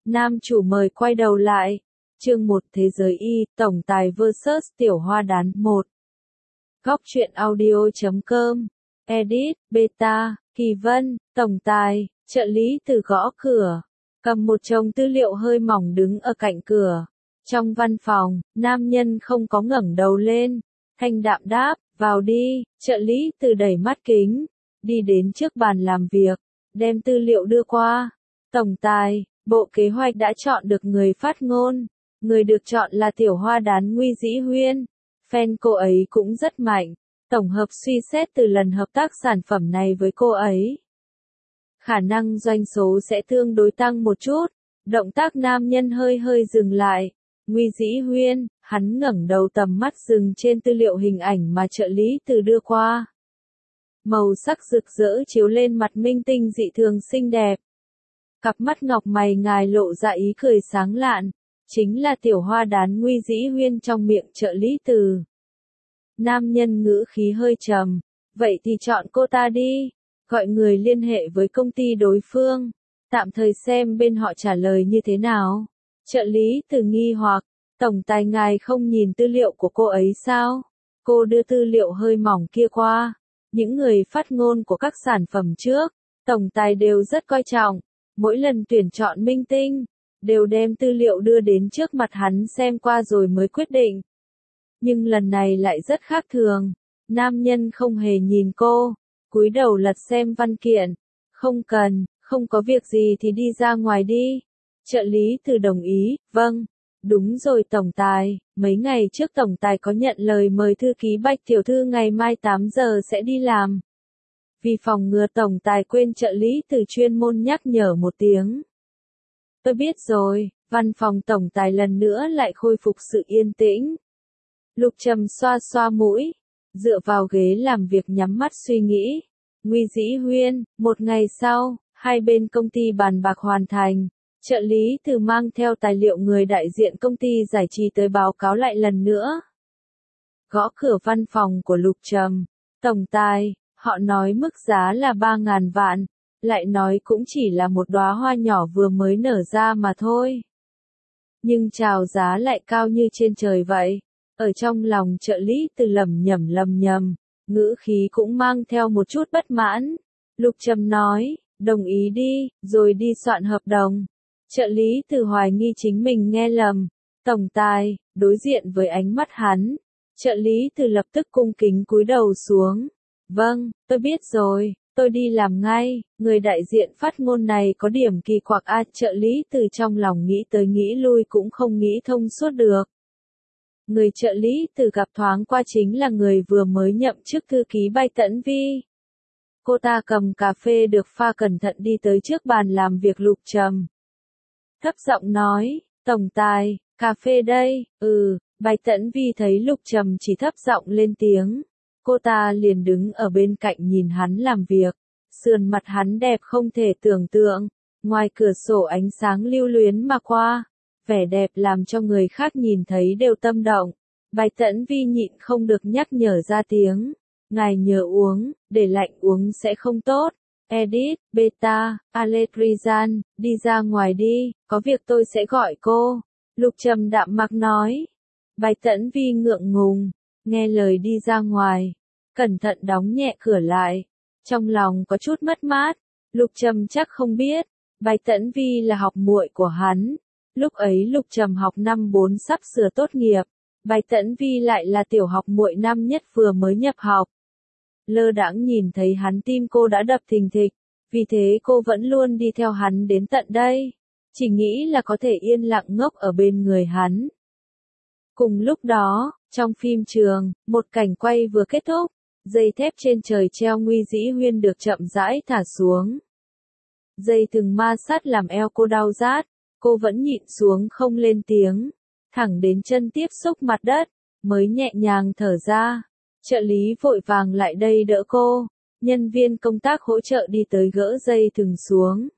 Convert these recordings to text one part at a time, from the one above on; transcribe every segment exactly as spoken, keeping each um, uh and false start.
Nam chủ mời quay đầu lại. Chương một Thế giới Y, Tổng tài versus Tiểu Hoa Đán một. Góc truyện audio.com. Edit, Beta, Kỳ Vân, Tổng tài, trợ lý từ gõ cửa. Cầm một chồng tư liệu hơi mỏng đứng ở cạnh cửa. Trong văn phòng, nam nhân không có ngẩng đầu lên. Thanh đạm đáp, vào đi, trợ lý từ đẩy mắt kính. Đi đến trước bàn làm việc, đem tư liệu đưa qua. Tổng tài, bộ kế hoạch đã chọn được người phát ngôn. Người được chọn là Tiểu Hoa Đán Nguy Dĩ Huyên. Fan cô ấy cũng rất mạnh. Tổng hợp suy xét từ lần hợp tác sản phẩm này với cô ấy, khả năng doanh số sẽ tương đối tăng một chút. Động tác nam nhân hơi hơi dừng lại. Nguy Dĩ Huyên, hắn ngẩng đầu tầm mắt dừng trên tư liệu hình ảnh mà trợ lý từ đưa qua. Màu sắc rực rỡ chiếu lên mặt minh tinh dị thường xinh đẹp. Cặp mắt ngọc mày ngài lộ ra ý cười sáng lạn. Chính là Tiểu Hoa Đán Nguy Dĩ Huyên trong miệng trợ lý từ. Nam nhân ngữ khí hơi trầm. Vậy thì chọn cô ta đi. Gọi người liên hệ với công ty đối phương. Tạm thời xem bên họ trả lời như thế nào. Trợ lý từ nghi hoặc. Tổng tài ngài không nhìn tư liệu của cô ấy sao? Cô đưa tư liệu hơi mỏng kia qua. Những người phát ngôn của các sản phẩm trước, tổng tài đều rất coi trọng. Mỗi lần tuyển chọn minh tinh, đều đem tư liệu đưa đến trước mặt hắn xem qua rồi mới quyết định. Nhưng lần này lại rất khác thường. Nam nhân không hề nhìn cô, cúi đầu lật xem văn kiện. Không cần, không có việc gì thì đi ra ngoài đi. Trợ lý từ đồng ý, vâng. Đúng rồi tổng tài, mấy ngày trước tổng tài có nhận lời mời thư ký Bạch tiểu thư ngày mai tám giờ sẽ đi làm. Vì phòng ngừa tổng tài quên, trợ lý từ chuyên môn nhắc nhở một tiếng. Tôi biết rồi. Văn phòng tổng tài lần nữa lại khôi phục sự yên tĩnh. Lục Trầm xoa xoa mũi, dựa vào ghế làm việc nhắm mắt suy nghĩ. Nguy Dĩ Huyên, một ngày sau, hai bên công ty bàn bạc hoàn thành. Trợ lý từ mang theo tài liệu người đại diện công ty giải trí tới báo cáo lại lần nữa. Gõ cửa văn phòng của Lục Trầm. Tổng tài, họ nói mức giá là ba ngàn vạn. Lại nói cũng chỉ là một đóa hoa nhỏ vừa mới nở ra mà thôi. Nhưng chào giá lại cao như trên trời vậy. Ở trong lòng trợ lý từ lầm nhầm lầm nhầm, ngữ khí cũng mang theo một chút bất mãn. Lục Trầm nói, đồng ý đi, rồi đi soạn hợp đồng. Trợ lý từ hoài nghi chính mình nghe lầm. Tổng tài, đối diện với ánh mắt hắn, trợ lý từ lập tức cung kính cúi đầu xuống. Vâng, tôi biết rồi, tôi đi làm ngay. Người đại diện phát ngôn này có điểm kỳ quặc a. Trợ lý từ trong lòng nghĩ tới nghĩ lui cũng không nghĩ thông suốt được. Người trợ lý từ gặp thoáng qua chính là người vừa mới nhậm chức thư ký Bạch Tẫn Vi. Cô ta cầm cà phê được pha cẩn thận đi tới trước bàn làm việc Lục Trầm. Thấp giọng nói, tổng tài, cà phê đây. Ừ. Bạch Tẫn Vi thấy Lục Trầm chỉ thấp giọng lên tiếng. Cô ta liền đứng ở bên cạnh nhìn hắn làm việc. Sườn mặt hắn đẹp không thể tưởng tượng. Ngoài cửa sổ ánh sáng lưu luyến mà qua. Vẻ đẹp làm cho người khác nhìn thấy đều tâm động. Bạch Tẫn Vi nhịn không được nhắc nhở ra tiếng. Ngài nhớ uống, để lạnh uống sẽ không tốt. Edit, Beta, Allegrizan, đi ra ngoài đi, có việc tôi sẽ gọi cô. Lục Trầm đạm mạc nói. Bạch Tẫn Vi ngượng ngùng, nghe lời đi ra ngoài. Cẩn thận đóng nhẹ cửa lại. Trong lòng có chút mất mát. Lục Trầm chắc không biết. Bạch Tẫn Vi là học muội của hắn. Lúc ấy Lục Trầm học năm bốn sắp sửa tốt nghiệp. Bạch Tẫn Vi lại là tiểu học muội năm nhất vừa mới nhập học. Lơ đãng nhìn thấy hắn tim cô đã đập thình thịch. Vì thế cô vẫn luôn đi theo hắn đến tận đây. Chỉ nghĩ là có thể yên lặng ngốc ở bên người hắn. Cùng lúc đó, trong phim trường, một cảnh quay vừa kết thúc. Dây thép trên trời treo Nguy Dĩ Huyên được chậm rãi thả xuống. Dây thừng ma sát làm eo cô đau rát. Cô vẫn nhịn xuống không lên tiếng. Thẳng đến chân tiếp xúc mặt đất, mới nhẹ nhàng thở ra. Trợ lý vội vàng lại đây đỡ cô. Nhân viên công tác hỗ trợ đi tới gỡ dây thừng xuống.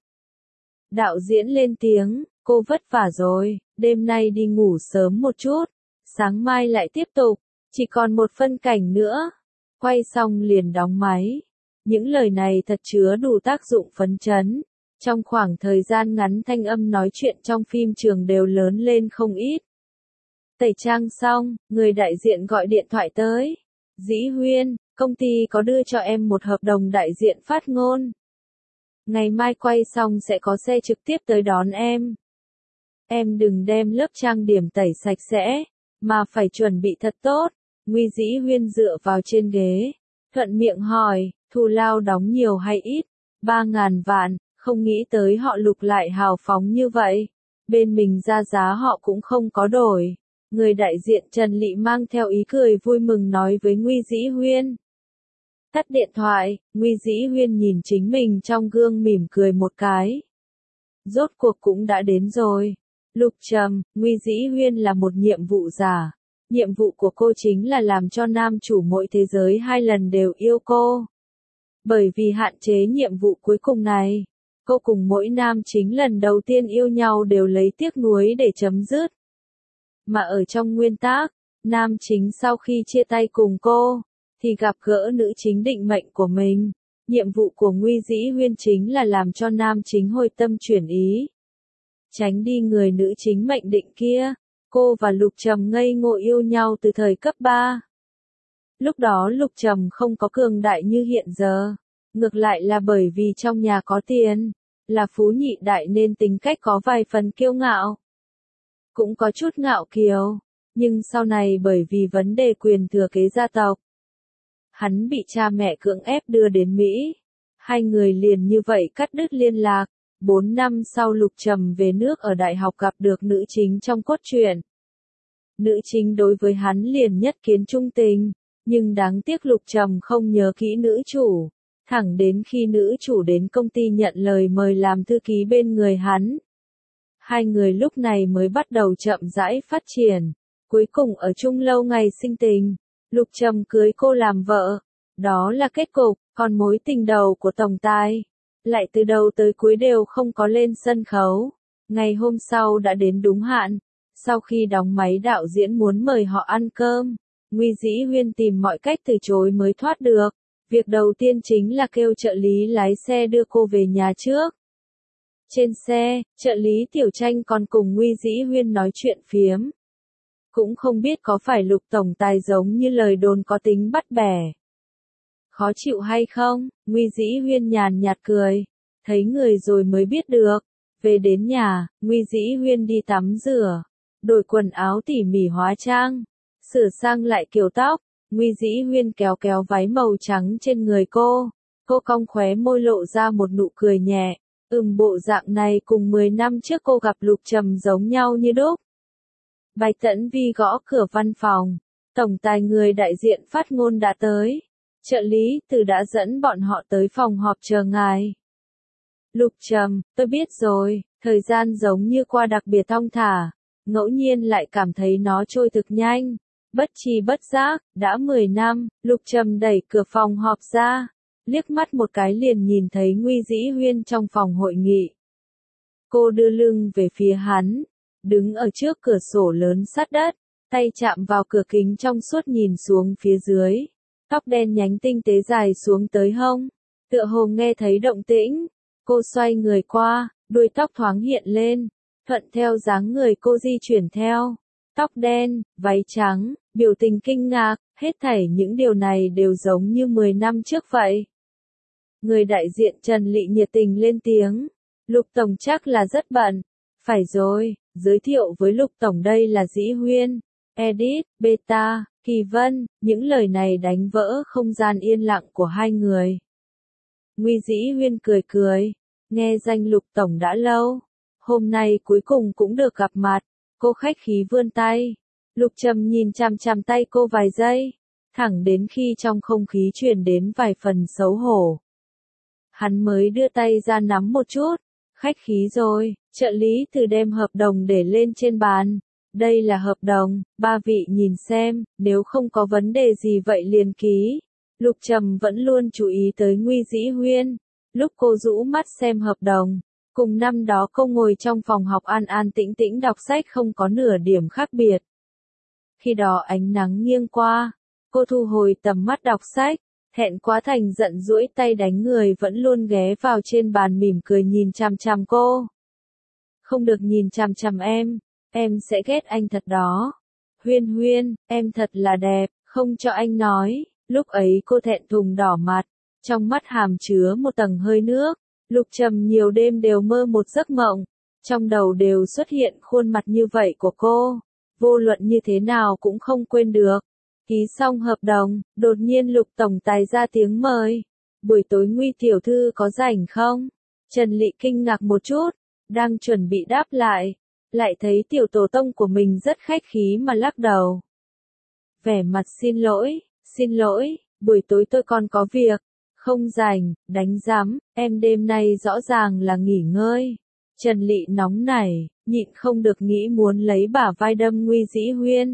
Đạo diễn lên tiếng, cô vất vả rồi, đêm nay đi ngủ sớm một chút. Sáng mai lại tiếp tục, chỉ còn một phân cảnh nữa. Quay xong liền đóng máy. Những lời này thật chứa đủ tác dụng phấn chấn. Trong khoảng thời gian ngắn thanh âm nói chuyện trong phim trường đều lớn lên không ít. Tẩy trang xong, người đại diện gọi điện thoại tới. Dĩ Huyên, công ty có đưa cho em một hợp đồng đại diện phát ngôn. Ngày mai quay xong sẽ có xe trực tiếp tới đón em. Em đừng đem lớp trang điểm tẩy sạch sẽ, mà phải chuẩn bị thật tốt. Nguy Dĩ Huyên dựa vào trên ghế, thuận miệng hỏi, thù lao đóng nhiều hay ít? Ba ngàn vạn, không nghĩ tới họ Lục lại hào phóng như vậy. Bên mình ra giá họ cũng không có đổi. Người đại diện Trần Lị mang theo ý cười vui mừng nói với Nguy Dĩ Huyên. Tắt điện thoại, Nguy Dĩ Huyên nhìn chính mình trong gương mỉm cười một cái. Rốt cuộc cũng đã đến rồi. Lục Trầm, Nguy Dĩ Huyên là một nhiệm vụ giả. Nhiệm vụ của cô chính là làm cho nam chủ mỗi thế giới hai lần đều yêu cô. Bởi vì hạn chế nhiệm vụ cuối cùng này, cô cùng mỗi nam chính lần đầu tiên yêu nhau đều lấy tiếc nuối để chấm dứt. Mà ở trong nguyên tác, nam chính sau khi chia tay cùng cô, thì gặp gỡ nữ chính định mệnh của mình. Nhiệm vụ của Nguy Dĩ Huyên chính là làm cho nam chính hồi tâm chuyển ý. Tránh đi người nữ chính mệnh định kia. Cô và Lục Trầm ngây ngô yêu nhau từ thời cấp ba. Lúc đó Lục Trầm không có cường đại như hiện giờ. Ngược lại là bởi vì trong nhà có tiền, là phú nhị đại nên tính cách có vài phần kiêu ngạo. Cũng có chút ngạo kiều, nhưng sau này bởi vì vấn đề quyền thừa kế gia tộc, hắn bị cha mẹ cưỡng ép đưa đến Mỹ. Hai người liền như vậy cắt đứt liên lạc. Bốn năm sau Lục Trầm về nước ở đại học gặp được nữ chính trong cốt truyện. Nữ chính đối với hắn liền nhất kiến trung tình, nhưng đáng tiếc Lục Trầm không nhớ kỹ nữ chủ. Thẳng đến khi nữ chủ đến công ty nhận lời mời làm thư ký bên người hắn. Hai người lúc này mới bắt đầu chậm rãi phát triển. Cuối cùng ở chung lâu ngày sinh tình. Lục Trầm cưới cô làm vợ. Đó là kết cục, còn mối tình đầu của tổng tài lại từ đầu tới cuối đều không có lên sân khấu. Ngày hôm sau đã đến đúng hạn. Sau khi đóng máy đạo diễn muốn mời họ ăn cơm, Nguy Dĩ Huyên tìm mọi cách từ chối mới thoát được. Việc đầu tiên chính là kêu trợ lý lái xe đưa cô về nhà trước. Trên xe, trợ lý Tiểu Tranh còn cùng Nguy Dĩ Huyên nói chuyện phiếm. Cũng không biết có phải Lục tổng tài giống như lời đồn có tính bắt bẻ. Khó chịu hay không? Nguy Dĩ Huyên nhàn nhạt cười. Thấy người rồi mới biết được. Về đến nhà, Nguy Dĩ Huyên đi tắm rửa. Đổi quần áo tỉ mỉ hóa trang. Sửa sang lại kiểu tóc. Nguy Dĩ Huyên kéo kéo váy màu trắng trên người cô. Cô cong khóe môi lộ ra một nụ cười nhẹ. Ừm, bộ dạng này cùng mười năm trước cô gặp Lục Trầm giống nhau như đúc. Bạch Tẫn Vi gõ cửa văn phòng. Tổng tài người đại diện phát ngôn đã tới. Trợ lý Từ đã dẫn bọn họ tới phòng họp chờ ngài. Lục Trầm, tôi biết rồi, thời gian giống như qua đặc biệt thong thả, ngẫu nhiên lại cảm thấy nó trôi thực nhanh. Bất tri bất giác, đã mười năm, Lục Trầm đẩy cửa phòng họp ra, liếc mắt một cái liền nhìn thấy Nguy Dĩ Huyên trong phòng hội nghị. Cô đưa lưng về phía hắn, đứng ở trước cửa sổ lớn sát đất, tay chạm vào cửa kính trong suốt nhìn xuống phía dưới. Tóc đen nhánh tinh tế dài xuống tới hông, tựa hồ nghe thấy động tĩnh. Cô xoay người qua, đuôi tóc thoáng hiện lên, thuận theo dáng người cô di chuyển theo. Tóc đen, váy trắng, biểu tình kinh ngạc, hết thảy những điều này đều giống như mười năm trước vậy. Người đại diện Trần Lị nhiệt tình lên tiếng. Lục Tổng chắc là rất bận. Phải rồi, giới thiệu với Lục Tổng đây là Dĩ Huyên. Edit, Beta, Kỳ Vân, những lời này đánh vỡ không gian yên lặng của hai người. Nguy Dĩ Huyên cười cười, nghe danh Lục Tổng đã lâu. Hôm nay cuối cùng cũng được gặp mặt, cô khách khí vươn tay. Lục Trầm nhìn chằm chằm tay cô vài giây, thẳng đến khi trong không khí truyền đến vài phần xấu hổ. Hắn mới đưa tay ra nắm một chút, khách khí rồi, trợ lý Từ đem hợp đồng để lên trên bàn. Đây là hợp đồng, ba vị nhìn xem, nếu không có vấn đề gì vậy liền ký. Lục Trầm vẫn luôn chú ý tới Nguy Dĩ Huyên. Lúc cô rũ mắt xem hợp đồng, cùng năm đó cô ngồi trong phòng học an an tĩnh tĩnh đọc sách không có nửa điểm khác biệt. Khi đó ánh nắng nghiêng qua, cô thu hồi tầm mắt đọc sách, Thẹn quá thành giận duỗi tay đánh người vẫn luôn ghé vào trên bàn mỉm cười nhìn chằm chằm cô. Không được nhìn chằm chằm em, em sẽ ghét anh thật đó. Huyên Huyên, em thật là đẹp, không cho anh nói. Lúc ấy cô thẹn thùng đỏ mặt, trong mắt hàm chứa một tầng hơi nước. Lục Trầm nhiều đêm đều mơ một giấc mộng, trong đầu đều xuất hiện khuôn mặt như vậy của cô, vô luận như thế nào cũng không quên được. Ký xong hợp đồng, đột nhiên Lục tổng tài ra tiếng mời. Buổi tối Nguy tiểu thư có rảnh không? Trần Lị kinh ngạc một chút, đang chuẩn bị đáp lại, lại thấy tiểu tổ tông của mình rất khách khí mà lắc đầu. Vẻ mặt xin lỗi, xin lỗi, buổi tối tôi còn có việc, không rảnh, đánh rắm, em đêm nay rõ ràng là nghỉ ngơi. Trần Lị nóng nảy, nhịn không được nghĩ muốn lấy bả vai đâm Nguy Dĩ Huyên.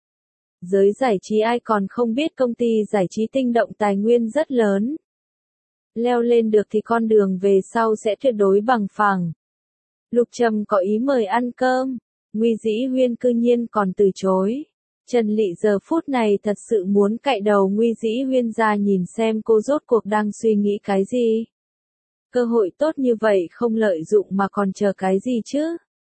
Giới giải trí ai còn không biết công ty giải trí Tinh Động tài nguyên rất lớn. Leo lên được thì con đường về sau sẽ tuyệt đối bằng phẳng. Lục Trầm có ý mời ăn cơm, Nguy Dĩ Huyên cư nhiên còn từ chối. Trần Lị giờ phút này thật sự muốn cạy đầu Nguy Dĩ Huyên ra nhìn xem cô rốt cuộc đang suy nghĩ cái gì. Cơ hội tốt như vậy không lợi dụng mà còn chờ cái gì chứ?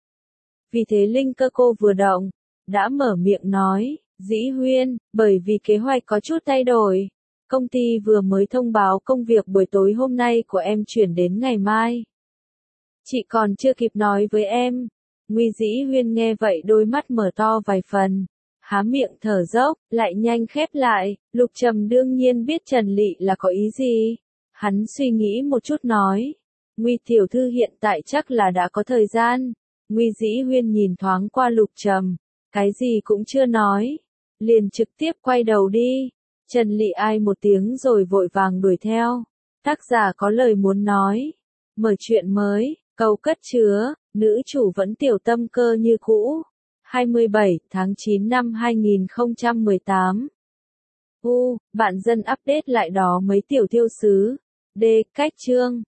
Vì thế linh cơ cô vừa động, đã mở miệng nói, Dĩ Huyên, bởi vì kế hoạch có chút thay đổi. Công ty vừa mới thông báo công việc buổi tối hôm nay của em chuyển đến ngày mai. Chị còn chưa kịp nói với em. Nguy Dĩ Huyên nghe vậy đôi mắt mở to vài phần, há miệng thở dốc, lại nhanh khép lại. Lục Trầm đương nhiên biết Trần Lị là có ý gì. Hắn suy nghĩ một chút nói, Nguy tiểu thư hiện tại chắc là đã có thời gian. Nguy Dĩ Huyên nhìn thoáng qua Lục Trầm, cái gì cũng chưa nói, liền trực tiếp quay đầu đi. Trần Lị ai một tiếng rồi vội vàng đuổi theo. Tác giả có lời muốn nói. Mở chuyện mới, câu cất chứa, nữ chủ vẫn tiểu tâm cơ như cũ. hai mươi bảy tháng chín năm hai nghìn không trăm mười tám. U, bạn dân update lại đó mấy tiểu thiêu sứ. D, cách chương.